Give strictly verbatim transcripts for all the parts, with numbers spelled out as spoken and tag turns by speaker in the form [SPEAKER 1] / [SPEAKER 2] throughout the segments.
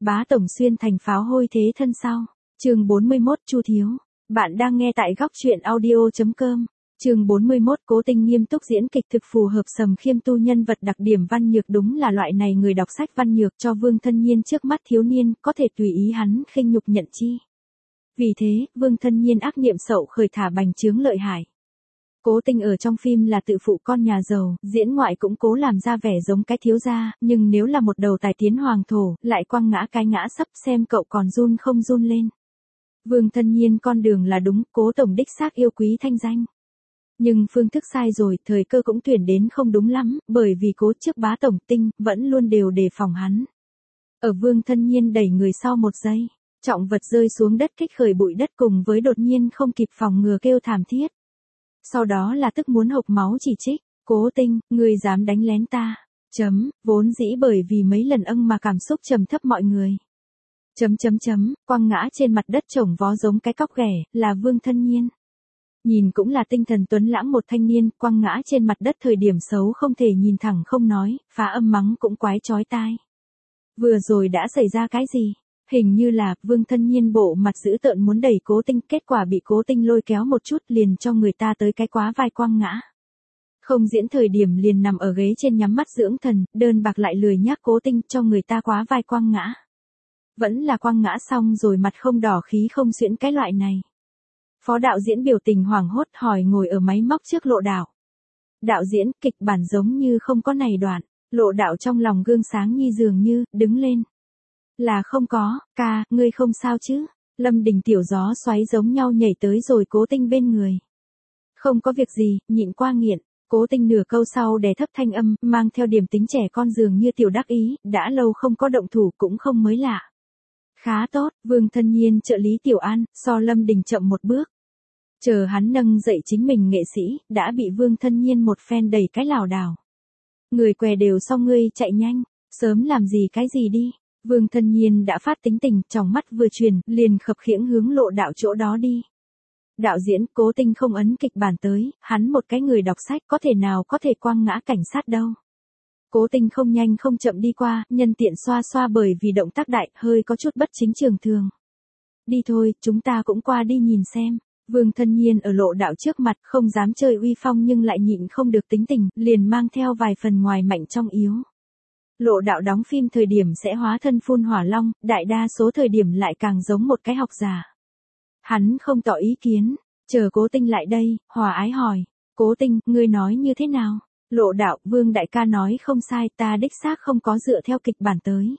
[SPEAKER 1] bá tổng xuyên thành pháo hôi thế thân sau. Chương bốn mươi mốt Chu Thiếu. Bạn đang nghe tại góc truyện audio chấm com. Chương bốn mươi mốt Cố Tinh nghiêm túc diễn kịch thực phù hợp Sầm Khiêm Tu nhân vật đặc điểm Văn Nhược đúng là loại này người đọc sách Văn Nhược cho Vương Thân Nhiên trước mắt thiếu niên, có thể tùy ý hắn khinh nhục nhận chi. Vì thế, Vương Thân Nhiên ác niệm sậu khởi thả bành trướng lợi hại. Cố Tinh ở trong phim là tự phụ con nhà giàu, diễn ngoại cũng cố làm ra vẻ giống cái thiếu gia, nhưng nếu là một đầu tài tiến hoàng thổ, lại quăng ngã cái ngã sấp xem cậu còn run không run lên. Vương Thân Nhiên con đường là đúng, Cố tổng đích xác yêu quý thanh danh. Nhưng phương thức sai rồi, thời cơ cũng tuyển đến không đúng lắm, bởi vì Cố trước bá tổng Tinh, vẫn luôn đều đề phòng hắn. Ở Vương Thân Nhiên đẩy người sau một giây, trọng vật rơi xuống đất kích khởi bụi đất cùng với đột nhiên không kịp phòng ngừa kêu thảm thiết. Sau đó là tức muốn hộc máu chỉ trích, Cố Tinh, ngươi dám đánh lén ta, chấm, vốn dĩ bởi vì mấy lần âng mà cảm xúc trầm thấp mọi người. Chấm chấm chấm, quăng ngã trên mặt đất chồng vó giống cái cóc ghẻ, là Vương Thân Nhiên. Nhìn cũng là tinh thần tuấn lãng một thanh niên, quăng ngã trên mặt đất thời điểm xấu không thể nhìn thẳng không nói, phá âm mắng cũng quái chói tai. Vừa rồi đã xảy ra cái gì? Hình như là, Vương Thân Nhiên bộ mặt dữ tợn muốn đẩy Cố Tinh, kết quả bị Cố Tinh lôi kéo một chút liền cho người ta tới cái quá vai quăng ngã. Không diễn thời điểm liền nằm ở ghế trên nhắm mắt dưỡng thần, đơn bạc lại lười nhác Cố Tinh cho người ta quá vai quăng ngã. Vẫn là quăng ngã xong rồi mặt không đỏ khí không xuyễn cái loại này. Phó đạo diễn biểu tình hoảng hốt hỏi ngồi ở máy móc trước Lộ Đạo. Đạo diễn, kịch bản giống như không có này đoạn, Lộ Đạo trong lòng gương sáng nhi dường như, đứng lên. Là không có, ca, ngươi không sao chứ? Lâm Đình tiểu gió xoáy giống nhau nhảy tới rồi Cố Tinh bên người. Không có việc gì, nhịn qua nghiện. Cố Tinh nửa câu sau đè thấp thanh âm, mang theo điểm tính trẻ con dường như tiểu đắc ý, đã lâu không có động thủ cũng không mới lạ. Khá tốt, Vương Thân Nhiên trợ lý Tiểu An, so Lâm Đình chậm một bước. Chờ hắn nâng dậy chính mình nghệ sĩ, đã bị Vương Thân Nhiên một phen đẩy cái lảo đảo. Người què đều xong ngươi chạy nhanh, sớm làm gì cái gì đi. Vương Thân Nhiên đã phát tính tình, trong mắt vừa truyền, liền khập khiễng hướng Lộ Đạo chỗ đó đi. Đạo diễn, Cố Tinh không ấn kịch bản tới, hắn một cái người đọc sách có thể nào có thể quăng ngã cảnh sát đâu. Cố Tinh không nhanh không chậm đi qua, nhân tiện xoa xoa bởi vì động tác đại, hơi có chút bất chính trường thường. Đi thôi, chúng ta cũng qua đi nhìn xem. Vương Thân Nhiên ở Lộ Đạo trước mặt không dám chơi uy phong nhưng lại nhịn không được tính tình, liền mang theo vài phần ngoài mạnh trong yếu. Lộ Đạo đóng phim thời điểm sẽ hóa thân phun hỏa long, đại đa số thời điểm lại càng giống một cái học giả. Hắn không tỏ ý kiến, chờ Cố Tinh lại đây, hòa ái hỏi, Cố Tinh, ngươi nói như thế nào? Lộ Đạo, Vương đại ca nói không sai, ta đích xác không có dựa theo kịch bản tới.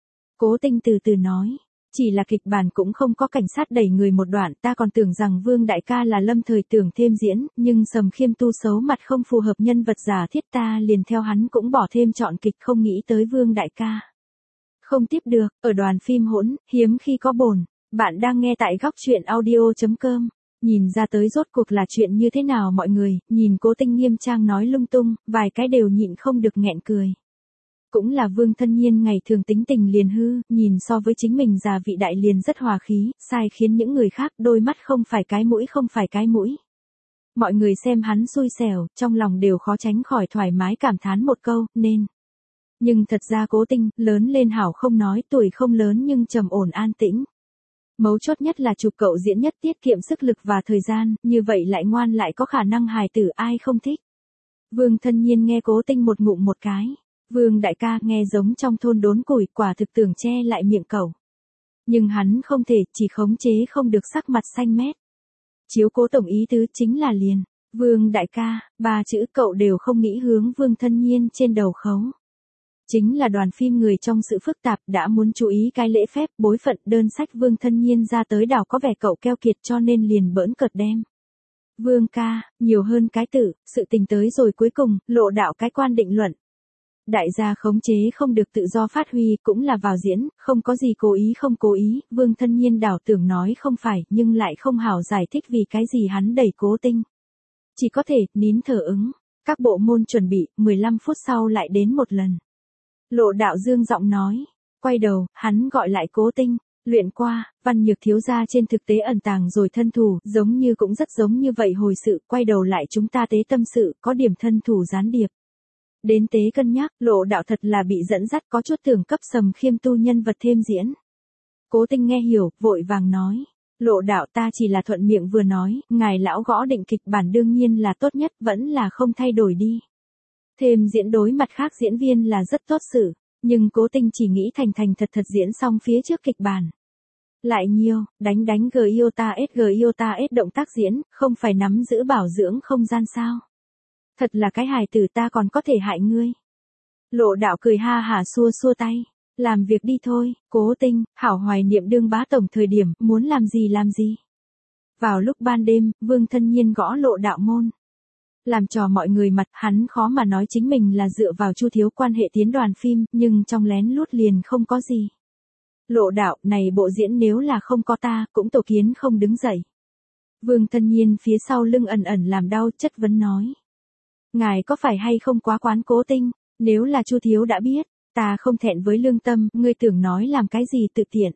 [SPEAKER 1] Cố Tinh từ từ nói, chỉ là kịch bản cũng không có cảnh sát đẩy người một đoạn, ta còn tưởng rằng Vương đại ca là lâm thời tưởng thêm diễn, nhưng Sầm Khiêm Tu xấu mặt không phù hợp nhân vật giả thiết ta liền theo hắn cũng bỏ thêm chọn kịch không nghĩ tới Vương đại ca. Không tiếp được, ở đoàn phim hỗn, hiếm khi có bổn, bạn đang nghe tại góc truyện audio chấm com. Nhìn ra tới rốt cuộc là chuyện như thế nào mọi người, nhìn Cố Tinh nghiêm trang nói lung tung, vài cái đều nhịn không được nghẹn cười. Cũng là Vương Thân Nhiên ngày thường tính tình liền hư, nhìn so với chính mình già vị đại liền rất hòa khí, sai khiến những người khác đôi mắt không phải cái mũi không phải cái mũi. Mọi người xem hắn xui xẻo, trong lòng đều khó tránh khỏi thoải mái cảm thán một câu, nên. Nhưng thật ra Cố Tinh, lớn lên hảo không nói, tuổi không lớn nhưng trầm ổn an tĩnh. Mấu chốt nhất là chụp cậu diễn nhất tiết kiệm sức lực và thời gian, như vậy lại ngoan lại có khả năng hài tử ai không thích. Vương Thân Nhiên nghe Cố Tinh một ngụm một cái. Vương đại ca nghe giống trong thôn đốn củi, quả thực tưởng che lại miệng cậu. Nhưng hắn không thể, chỉ khống chế không được sắc mặt xanh mét. Chiếu Cố tổng ý tứ chính là liền. Vương đại ca, ba chữ cậu đều không nghĩ hướng Vương Thân Nhiên trên đầu khấu. Chính là đoàn phim người trong sự phức tạp đã muốn chú ý cái lễ phép, bối phận, đơn sách Vương Thân Nhiên ra tới đảo có vẻ cậu keo kiệt cho nên liền bỡn cợt đem. Vương ca, nhiều hơn cái tử, sự tình tới rồi cuối cùng, Lộ Đạo cái quan định luận. Đại gia khống chế không được tự do phát huy cũng là vào diễn, không có gì cố ý không cố ý, Vương Thân Nhiên đảo tưởng nói không phải nhưng lại không hảo giải thích vì cái gì hắn đẩy Cố Tinh. Chỉ có thể, nín thở ứng, các bộ môn chuẩn bị, mười lăm phút sau lại đến một lần. Lộ Đạo dương giọng nói, quay đầu, hắn gọi lại Cố Tinh, luyện qua, Văn Nhược thiếu gia trên thực tế ẩn tàng rồi thân thủ, giống như cũng rất giống như vậy hồi sự, quay đầu lại chúng ta tế tâm sự, có điểm thân thủ gián điệp. Đến tế cân nhắc, Lộ Đạo thật là bị dẫn dắt có chút tưởng cấp Sầm Khiêm tu nhân vật thêm diễn. Cố Tinh nghe hiểu, vội vàng nói. Lộ Đạo ta chỉ là thuận miệng vừa nói, ngài lão gõ định kịch bản đương nhiên là tốt nhất, vẫn là không thay đổi đi. Thêm diễn đối mặt khác diễn viên là rất tốt sự, nhưng Cố Tinh chỉ nghĩ thành thành thật thật diễn xong phía trước kịch bản. Lại nhiều, đánh đánh g iota s g iota s động tác diễn, không phải nắm giữ bảo dưỡng không gian sao. Thật là cái hài tử ta còn có thể hại ngươi. Lộ Đạo cười ha hả xua xua tay. Làm việc đi thôi, Cố Tinh, hảo hoài niệm đương bá tổng thời điểm, muốn làm gì làm gì. Vào lúc ban đêm, Vương Thân Nhiên gõ Lộ Đạo môn. Làm trò mọi người mặt, hắn khó mà nói chính mình là dựa vào Chu Thiếu quan hệ tiến đoàn phim, nhưng trong lén lút liền không có gì. Lộ Đạo, này bộ diễn nếu là không có ta, cũng tổ kiến không đứng dậy. Vương Thân Nhiên phía sau lưng ẩn ẩn làm đau, chất vấn nói. Ngài có phải hay không quá quán Cố Tinh, nếu là Chu Thiếu đã biết, ta không thẹn với lương tâm, ngươi tưởng nói làm cái gì tự tiện.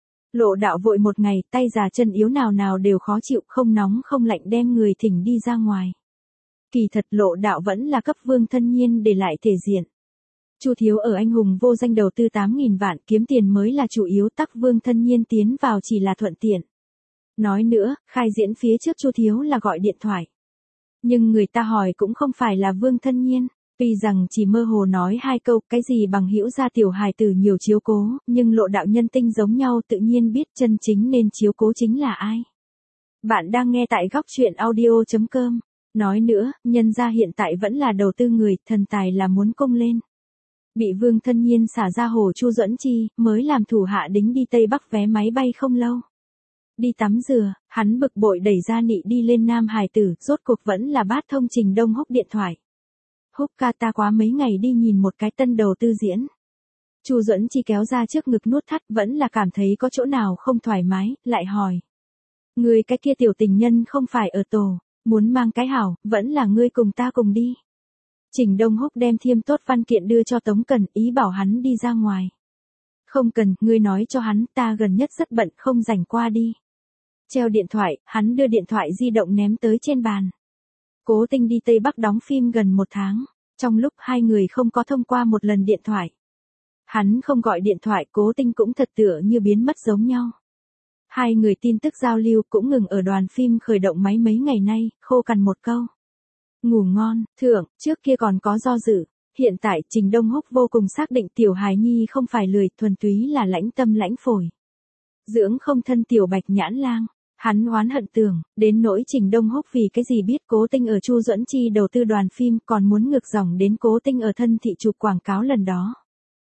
[SPEAKER 1] Lộ Đạo vội một ngày, tay già chân yếu nào nào đều khó chịu, không nóng không lạnh đem người thỉnh đi ra ngoài. Kỳ thật Lộ Đạo vẫn là cấp Vương Thân Nhiên để lại thể diện. Chu Thiếu ở anh hùng vô danh đầu tư tám nghìn vạn, kiếm tiền mới là chủ yếu, tắc Vương Thân Nhiên tiến vào chỉ là thuận tiện. Nói nữa, khai diễn phía trước Chu Thiếu là gọi điện thoại. Nhưng người ta hỏi cũng không phải là Vương Thân Nhiên, tuy rằng chỉ mơ hồ nói hai câu, cái gì bằng hữu gia tiểu hài tử nhiều chiếu cố, nhưng Lộ Đạo nhân tinh giống nhau tự nhiên biết chân chính nên chiếu cố chính là ai. Bạn đang nghe tại góc truyện audio chấm com. Nói nữa, nhân gia hiện tại vẫn là đầu tư người, thần tài là muốn công lên. Bị Vương Thân Nhiên xả ra hồ Chu Duẫn Chi, mới làm thủ hạ đính đi Tây Bắc vé máy bay không lâu. Đi tắm rửa, hắn bực bội đẩy ra nị đi lên Nam Hải Tử, rốt cuộc vẫn là bát thông Trình Đông Húc điện thoại. Húc ca ta quá mấy ngày đi nhìn một cái tân đầu tư diễn. Chu Duẫn Chi kéo ra trước ngực nuốt thắt, vẫn là cảm thấy có chỗ nào không thoải mái, lại hỏi. Người cái kia tiểu tình nhân không phải ở tổ, muốn mang cái hảo, vẫn là ngươi cùng ta cùng đi. Trình Đông Húc đem thiêm tốt văn kiện đưa cho Tống Cần, ý bảo hắn đi ra ngoài. Không cần, ngươi nói cho hắn, ta gần nhất rất bận, không rảnh qua đi. Treo điện thoại, hắn đưa điện thoại di động ném tới trên bàn. Cố Tinh đi Tây Bắc đóng phim gần một tháng, trong lúc hai người không có thông qua một lần điện thoại. Hắn không gọi điện thoại, Cố Tinh cũng thật tựa như biến mất giống nhau. Hai người tin tức giao lưu cũng ngừng ở đoàn phim khởi động máy mấy ngày nay, khô cằn một câu. Ngủ ngon, thượng, trước kia còn có do dự, hiện tại Trình Đông Húc vô cùng xác định tiểu hài nhi không phải lười, thuần túy là lãnh tâm lãnh phổi. Dưỡng không thân tiểu bạch nhãn lang, hắn oán hận tưởng, đến nỗi Trình Đông Húc vì cái gì biết Cố Tinh ở Chu Duẫn Chi đầu tư đoàn phim còn muốn ngược dòng đến Cố Tinh ở thân thị chụp quảng cáo lần đó.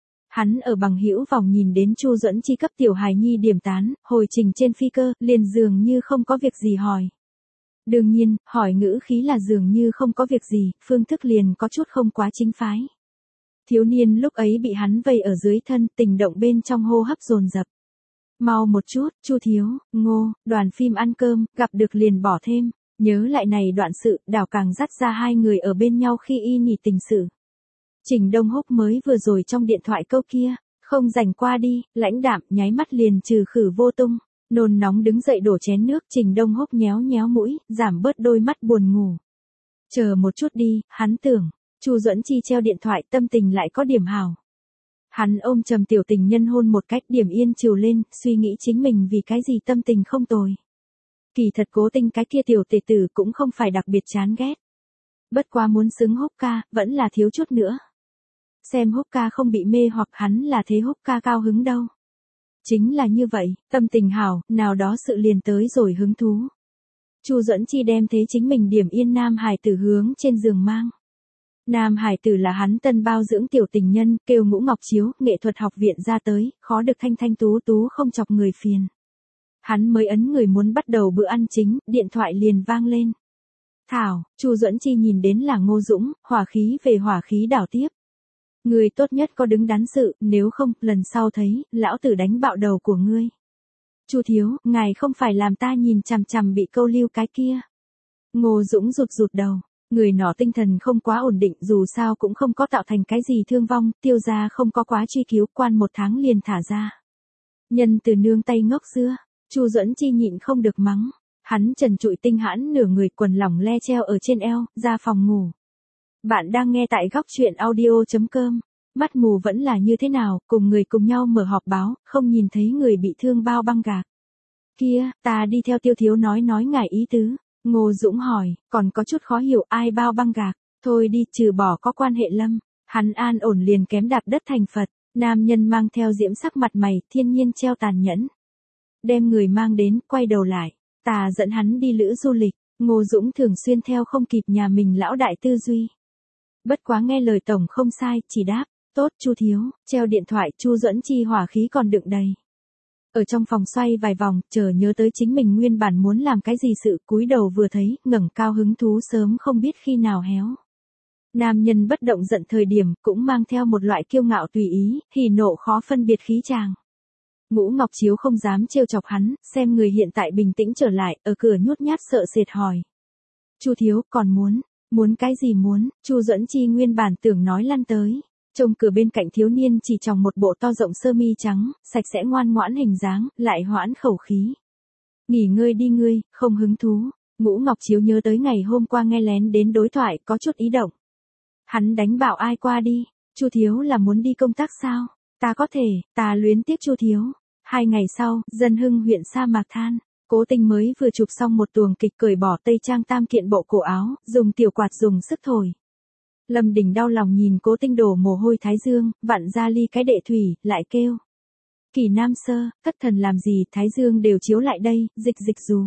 [SPEAKER 1] Hắn ở bằng hữu vòng nhìn đến Chu Duẫn Chi cấp tiểu hài nhi điểm tán, hồi trình trên phi cơ, liền dường như không có việc gì hỏi. Đương nhiên, hỏi ngữ khí là dường như không có việc gì, phương thức liền có chút không quá chính phái. Thiếu niên lúc ấy bị hắn vây ở dưới thân, tình động bên trong hô hấp dồn dập. Mau một chút, Chu Thiếu, Ngô, đoàn phim ăn cơm, gặp được liền bỏ thêm, nhớ lại này đoạn sự, đảo càng dắt ra hai người ở bên nhau khi y nhỉ tình sự. Trình Đông Húc mới vừa rồi trong điện thoại câu kia, không rảnh qua đi, lãnh đạm, nháy mắt liền trừ khử vô tung, nôn nóng đứng dậy đổ chén nước, Trình Đông Húc nhéo nhéo mũi, giảm bớt đôi mắt buồn ngủ. Chờ một chút đi, hắn tưởng, Chu Duẫn Chi treo điện thoại, tâm tình lại có điểm hảo. Hắn ôm trầm tiểu tình nhân hôn một cách điểm yên chiều lên, suy nghĩ chính mình vì cái gì tâm tình không tồi. Kỳ thật Cố Tinh cái kia tiểu tề tử cũng không phải đặc biệt chán ghét. Bất quá muốn xứng Húc ca, vẫn là thiếu chút nữa. Xem Húc ca không bị mê hoặc hắn là thế Húc ca cao hứng đâu. Chính là như vậy, tâm tình hảo, nào đó sự liền tới rồi hứng thú. Chu Duẫn Chi đem thế chính mình điểm yên Nam Hải Tử hướng trên giường mang. Nam Hải Tử là hắn tân bao dưỡng tiểu tình nhân, kêu Ngũ Ngọc Chiếu, nghệ thuật học viện ra tới, khó được thanh thanh tú tú không chọc người phiền. Hắn mới ấn người muốn bắt đầu bữa ăn chính, điện thoại liền vang lên. Thảo, Chu Duẫn Chi nhìn đến là Ngô Dũng, hỏa khí về hỏa khí đảo tiếp. Người tốt nhất có đứng đắn sự, nếu không, lần sau thấy, lão tử đánh bạo đầu của ngươi. Chu Thiếu, ngài không phải làm ta nhìn chằm chằm bị câu lưu cái kia. Ngô Dũng rụt rụt đầu, người nọ tinh thần không quá ổn định, dù sao cũng không có tạo thành cái gì thương vong, tiêu gia không có quá truy cứu, quan một tháng liền thả ra. Nhân từ nương tay ngốc xưa, Chu Duẫn Chi nhịn không được mắng, hắn trần trụi tinh hãn nửa người, quần lỏng le treo ở trên eo, ra phòng ngủ. Bạn đang nghe tại góc chuyện audio chấm com. Mắt mù vẫn là như thế nào, cùng người cùng nhau mở họp báo, không nhìn thấy người bị thương bao băng gạc. Kia, ta đi theo Tiêu Thiếu nói nói ngài ý tứ. Ngô Dũng hỏi, còn có chút khó hiểu ai bao băng gạc. Thôi đi, trừ bỏ có quan hệ Lâm. Hắn an ổn liền kém đạp đất thành Phật. Nam nhân mang theo diễm sắc mặt mày, thiên nhiên treo tàn nhẫn. Đem người mang đến, quay đầu lại. Ta dẫn hắn đi lữ du lịch. Ngô Dũng thường xuyên theo không kịp nhà mình lão đại tư duy. Bất quá nghe lời tổng không sai, chỉ đáp, tốt Chu Thiếu, treo điện thoại. Chu Duẫn Chi hỏa khí còn đựng đầy. Ở trong phòng xoay vài vòng, chờ nhớ tới chính mình nguyên bản muốn làm cái gì sự, cúi đầu vừa thấy, ngẩng cao hứng thú sớm không biết khi nào héo. Nam nhân bất động giận thời điểm, cũng mang theo một loại kiêu ngạo tùy ý, hỉ nộ khó phân biệt khí chàng. Ngũ Ngọc Chiếu không dám trêu chọc hắn, xem người hiện tại bình tĩnh trở lại, ở cửa nhút nhát sợ sệt hỏi. Chu Thiếu, còn muốn, muốn cái gì muốn? Chu Duẫn Chi nguyên bản tưởng nói lăn tới. Trông cửa bên cạnh thiếu niên chỉ tròng một bộ to rộng sơ mi trắng, sạch sẽ ngoan ngoãn hình dáng, lại hoãn khẩu khí. Nghỉ ngơi đi ngươi, không hứng thú. Ngũ Ngọc Chiếu nhớ tới ngày hôm qua nghe lén đến đối thoại, có chút ý động. Hắn đánh bảo ai qua đi, Chu Thiếu là muốn đi công tác sao? Ta có thể, ta luyến tiếc Chu Thiếu. Hai ngày sau, Dân Hưng huyện Sa Mạc Than, Cố Tình mới vừa chụp xong một tuồng kịch cởi bỏ tây trang tam kiện bộ cổ áo, dùng tiểu quạt dùng sức thổi. Lâm Đình đau lòng nhìn Cố Tình đổ mồ hôi thái dương, vặn ra ly cái đệ thủy, lại kêu. Kỳ Nam Sơ, thất thần làm gì, thái dương đều chiếu lại đây, dịch dịch dù.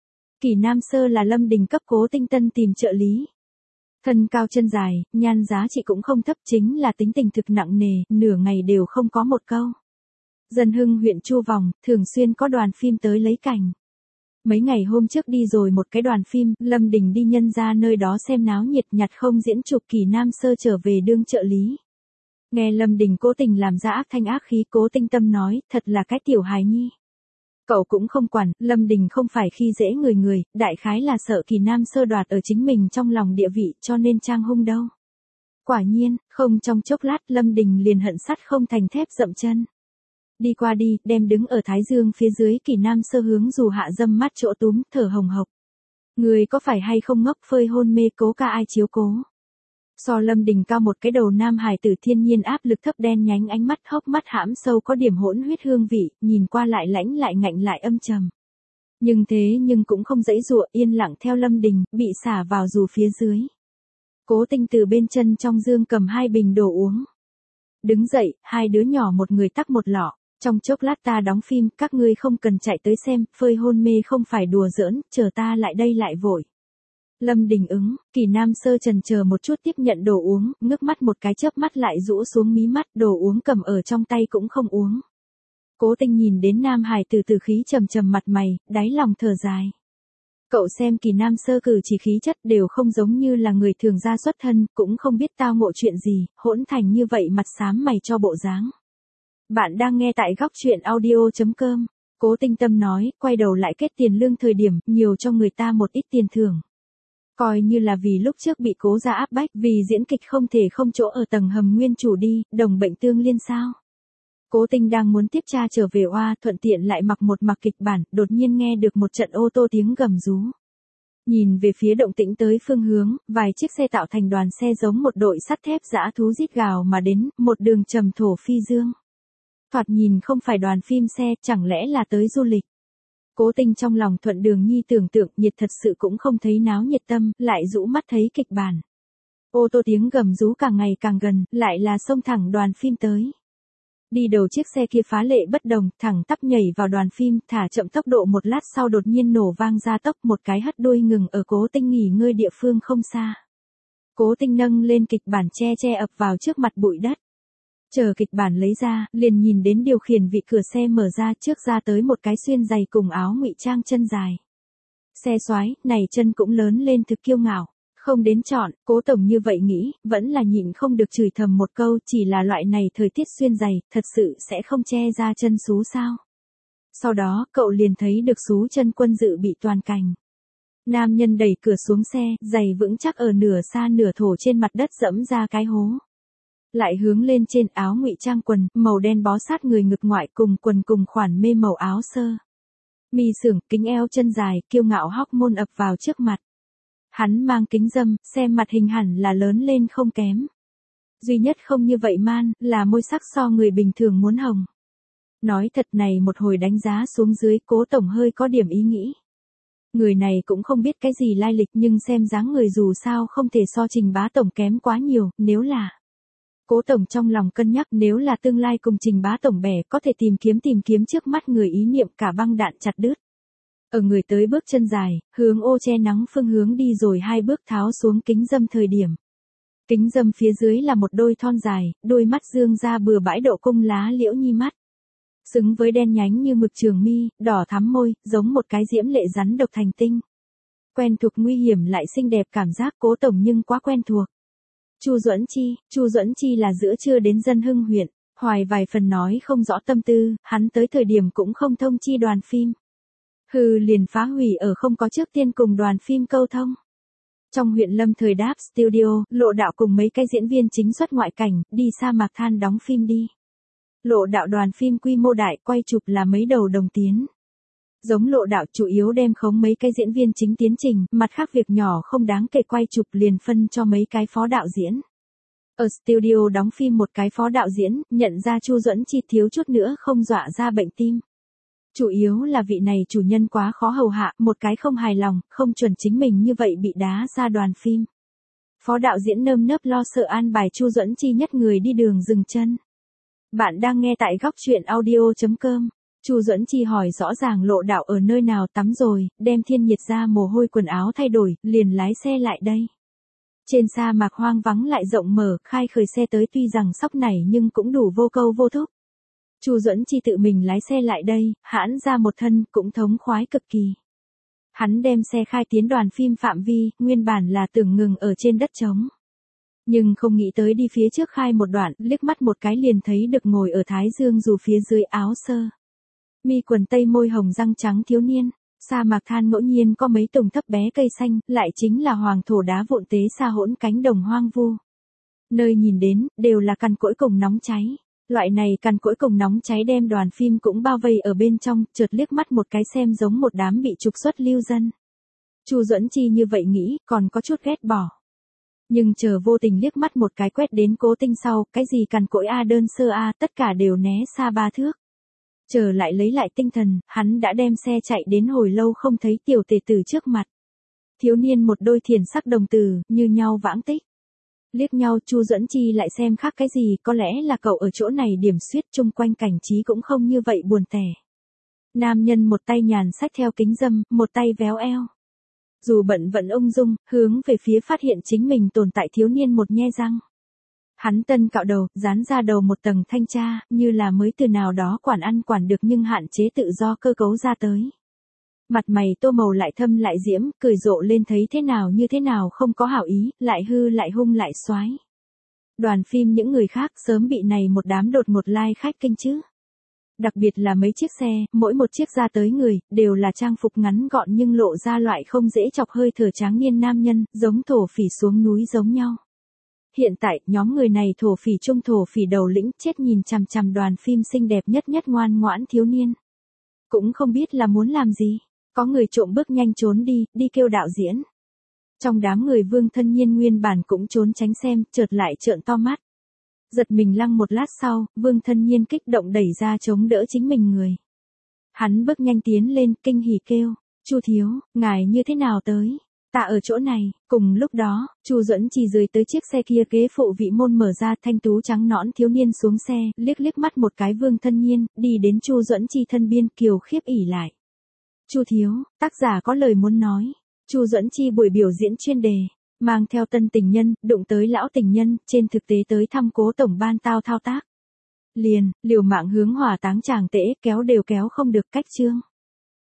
[SPEAKER 1] Kỳ Nam Sơ là Lâm Đình cấp Cố Tình tân tìm trợ lý. Thân cao chân dài, nhan giá trị cũng không thấp, chính là tính tình thực nặng nề, nửa ngày đều không có một câu. Dân Hưng huyện Chu Vòng, thường xuyên có đoàn phim tới lấy cảnh. Mấy ngày hôm trước đi rồi một cái đoàn phim, Lâm Đình đi nhân ra nơi đó xem náo nhiệt, nhặt không diễn chụp Kỳ Nam Sơ trở về đương trợ lý. Nghe Lâm Đình Cố Tình làm ra ác thanh ác khí, Cố Tình tâm nói, thật là cái tiểu hài nhi. Cậu cũng không quản, Lâm Đình không phải khi dễ người người, đại khái là sợ Kỳ Nam Sơ đoạt ở chính mình trong lòng địa vị cho nên trang hung đâu. Quả nhiên, không trong chốc lát Lâm Đình liền hận sắt không thành thép dậm chân. Đi qua đi, đem đứng ở thái dương phía dưới Kỳ Nam Sơ hướng dù hạ dâm mắt chỗ túm, thở hồng hộc. Người có phải hay không ngốc phơi hôn mê, Cố ca ai chiếu cố. So Lâm Đình cao một cái đầu nam hài tử, thiên nhiên áp lực thấp, đen nhánh ánh mắt, hốc mắt hãm sâu có điểm hỗn huyết hương vị, nhìn qua lại lãnh lại ngạnh lại âm trầm. Nhưng thế nhưng cũng không dãy dụa, yên lặng theo Lâm Đình, bị xả vào dù phía dưới. Cố Tình từ bên chân trong dương cầm hai bình đồ uống. Đứng dậy, hai đứa nhỏ một người tắc một lọ. Trong chốc lát ta đóng phim, các ngươi không cần chạy tới xem, phơi hôn mê không phải đùa giỡn, chờ ta lại đây lại vội. Lâm Đình ứng, Kỳ Nam Sơ trần chờ một chút tiếp nhận đồ uống, ngước mắt một cái chớp mắt lại rũ xuống mí mắt, đồ uống cầm ở trong tay cũng không uống. Cố Tình nhìn đến Nam Hải từ từ khí trầm trầm mặt mày, đáy lòng thở dài. Cậu xem Kỳ Nam Sơ cử chỉ khí chất đều không giống như là người thường gia xuất thân, cũng không biết tao ngộ chuyện gì, hỗn thành như vậy mặt xám mày cho bộ dáng. Bạn đang nghe tại góc chuyện audio chấm com. Cố Tình tâm nói, quay đầu lại kết tiền lương thời điểm, nhiều cho người ta một ít tiền thưởng. Coi như là vì lúc trước bị Cố gia áp bách, vì diễn kịch không thể không chỗ ở tầng hầm nguyên chủ đi, đồng bệnh tương liên sao. Cố Tình đang muốn tiếp cha trở về oa, thuận tiện lại mặc một mặc kịch bản, đột nhiên nghe được một trận ô tô tiếng gầm rú. Nhìn về phía động tĩnh tới phương hướng, vài chiếc xe tạo thành đoàn xe giống một đội sắt thép dã thú rít gào mà đến, một đường trầm thổ phi dương. Thoạt nhìn không phải đoàn phim xe, chẳng lẽ là tới du lịch. Cố Tình trong lòng thuận đường nhi tưởng tượng, nhiệt thật sự cũng không thấy náo nhiệt tâm, lại rũ mắt thấy kịch bản. Ô tô tiếng gầm rú càng ngày càng gần, lại là xông thẳng đoàn phim tới. Đi đầu chiếc xe kia phá lệ bất đồng, thẳng tắp nhảy vào đoàn phim, thả chậm tốc độ một lát sau đột nhiên nổ vang ra tốc, một cái hất đuôi ngừng ở Cố Tình nghỉ ngơi địa phương không xa. Cố Tình nâng lên kịch bản che che ập vào trước mặt bụi đất. Chờ kịch bản lấy ra, liền nhìn đến điều khiển vị cửa xe mở ra, trước ra tới một cái xuyên giày cùng áo ngụy trang chân dài. Xe xoái, này chân cũng lớn lên thực kiêu ngạo. Không đến chọn, Cố tổng như vậy nghĩ, vẫn là nhịn không được chửi thầm một câu, chỉ là loại này thời tiết xuyên giày, thật sự sẽ không che ra chân xú sao. Sau đó, cậu liền thấy được xú chân quân dự bị toàn cành. Nam nhân đẩy cửa xuống xe, giày vững chắc ở nửa xa nửa thổ trên mặt đất dẫm ra cái hố. Lại hướng lên trên áo ngụy trang quần, màu đen bó sát người ngực ngoại cùng quần cùng khoản mê màu áo sơ. Mi sưởng, kính eo chân dài, kiêu ngạo hóc môn ập vào trước mặt. Hắn mang kính râm, xem mặt hình hẳn là lớn lên không kém. Duy nhất không như vậy man, là môi sắc so người bình thường muốn hồng. Nói thật này một hồi đánh giá xuống dưới, Cố tổng hơi có điểm ý nghĩ. Người này cũng không biết cái gì lai lịch nhưng xem dáng người dù sao không thể so Trình Bá tổng kém quá nhiều, nếu là... Cố tổng trong lòng cân nhắc nếu là tương lai cùng Trình Bá tổng bè có thể tìm kiếm tìm kiếm trước mắt người ý niệm cả băng đạn chặt đứt. Ở người tới bước chân dài, hướng ô che nắng phương hướng đi rồi hai bước tháo xuống kính râm thời điểm. Kính râm phía dưới là một đôi thon dài, đôi mắt dương ra bừa bãi độ cung lá liễu nhi mắt. Xứng với đen nhánh như mực trường mi, đỏ thắm môi, giống một cái diễm lệ rắn độc thành tinh. Quen thuộc nguy hiểm lại xinh đẹp cảm giác Cố tổng nhưng quá quen thuộc. Chu Duẫn Chi, Chu Duẫn Chi là giữa trưa đến Dân Hưng huyện, hoài vài phần nói không rõ tâm tư, hắn tới thời điểm cũng không thông chi đoàn phim. Hừ liền phá hủy ở không có trước tiên cùng đoàn phim câu thông. Trong huyện Lâm thời đáp studio, Lộ Đạo cùng mấy cái diễn viên chính xuất ngoại cảnh, đi sa mạc than đóng phim đi. Lộ Đạo đoàn phim quy mô đại, quay chụp là mấy đầu đồng tiến. Giống Lộ Đạo chủ yếu đem khống mấy cái diễn viên chính tiến trình, mặt khác việc nhỏ không đáng kể quay chụp liền phân cho mấy cái phó đạo diễn. Ở studio đóng phim một cái phó đạo diễn, nhận ra Chu Duẫn Chi thiếu chút nữa không dọa ra bệnh tim. Chủ yếu là vị này chủ nhân quá khó hầu hạ, một cái không hài lòng, không chuẩn chính mình như vậy bị đá ra đoàn phim. Phó đạo diễn nơm nớp lo sợ an bài Chu Duẫn Chi nhất người đi đường dừng chân. Bạn đang nghe tại góc truyện audio chấm com. Chu Duẫn Chi hỏi rõ ràng Lộ Đạo ở nơi nào tắm rồi, đem thiên nhiệt ra mồ hôi quần áo thay đổi, liền lái xe lại đây. Trên sa mạc hoang vắng lại rộng mở, khai khởi xe tới tuy rằng sóc nảy nhưng cũng đủ vô câu vô thúc. Chu Duẫn Chi tự mình lái xe lại đây, hãn ra một thân, cũng thống khoái cực kỳ. Hắn đem xe khai tiến đoàn phim phạm vi, nguyên bản là tưởng ngừng ở trên đất trống. Nhưng không nghĩ tới đi phía trước khai một đoạn, liếc mắt một cái liền thấy được ngồi ở thái dương dù phía dưới áo sơ. Mi quần tây môi hồng răng trắng thiếu niên, sa mạc than ngẫu nhiên có mấy tùng thấp bé cây xanh, lại chính là hoàng thổ đá vụn tế sa hỗn cánh đồng hoang vu. Nơi nhìn đến, đều là cằn cỗi cùng nóng cháy. Loại này cằn cỗi cùng nóng cháy đem đoàn phim cũng bao vây ở bên trong, chợt liếc mắt một cái xem giống một đám bị trục xuất lưu dân. Chu Duẫn Chi như vậy nghĩ, còn có chút ghét bỏ. Nhưng chờ vô tình liếc mắt một cái quét đến Cố Tinh sau, cái gì cằn cỗi a đơn sơ a, tất cả đều né xa ba thước. Chờ lại lấy lại tinh thần, hắn đã đem xe chạy đến hồi lâu không thấy tiểu tề tử trước mặt. Thiếu niên một đôi thiền sắc đồng tử, như nhau vãng tích. Liếc nhau Chu Duẫn Chi lại xem khác cái gì, có lẽ là cậu ở chỗ này điểm xuyết chung quanh cảnh trí cũng không như vậy buồn tẻ. Nam nhân một tay nhàn xách theo kính râm, một tay véo eo. Dù bận vẫn ung dung, hướng về phía phát hiện chính mình tồn tại thiếu niên một nhe răng. Hắn tân cạo đầu, dán ra đầu một tầng thanh tra, như là mới từ nào đó quản ăn quản được nhưng hạn chế tự do cơ cấu ra tới. Mặt mày tô màu lại thâm lại diễm, cười rộ lên thấy thế nào như thế nào không có hảo ý, lại hư lại hung lại xoái. Đoàn phim những người khác sớm bị này một đám đột ngột lai like khách kinh chứ. Đặc biệt là mấy chiếc xe, mỗi một chiếc ra tới người, đều là trang phục ngắn gọn nhưng lộ ra loại không dễ chọc hơi thở tráng niên nam nhân, giống thổ phỉ xuống núi giống nhau. Hiện tại, nhóm người này thổ phỉ trung thổ phỉ đầu lĩnh chết nhìn chằm chằm đoàn phim xinh đẹp nhất nhất ngoan ngoãn thiếu niên. Cũng không biết là muốn làm gì. Có người trộm bước nhanh trốn đi, đi kêu đạo diễn. Trong đám người Vương Thân Nhiên nguyên bản cũng trốn tránh xem, chợt lại trợn to mắt. Giật mình lăng một lát sau, Vương Thân Nhiên kích động đẩy ra chống đỡ chính mình người. Hắn bước nhanh tiến lên, kinh hỉ kêu, Chu thiếu, ngài như thế nào tới? Ta ở chỗ này. Cùng lúc đó, Chu Duẫn Chi dưới tới chiếc xe kia ghế phụ vị môn mở ra, thanh tú trắng nõn thiếu niên xuống xe, liếc liếc mắt một cái Vương Thân Nhiên, đi đến Chu Duẫn Chi thân biên, kiều khiếp ỉ lại. Chu thiếu, tác giả có lời muốn nói. Chu Duẫn Chi buổi biểu diễn chuyên đề, mang theo tân tình nhân, đụng tới lão tình nhân, trên thực tế tới thăm Cố tổng ban tao thao tác. Liền, liều mạng hướng hỏa táng chàng tễ, kéo đều kéo không được cách chương.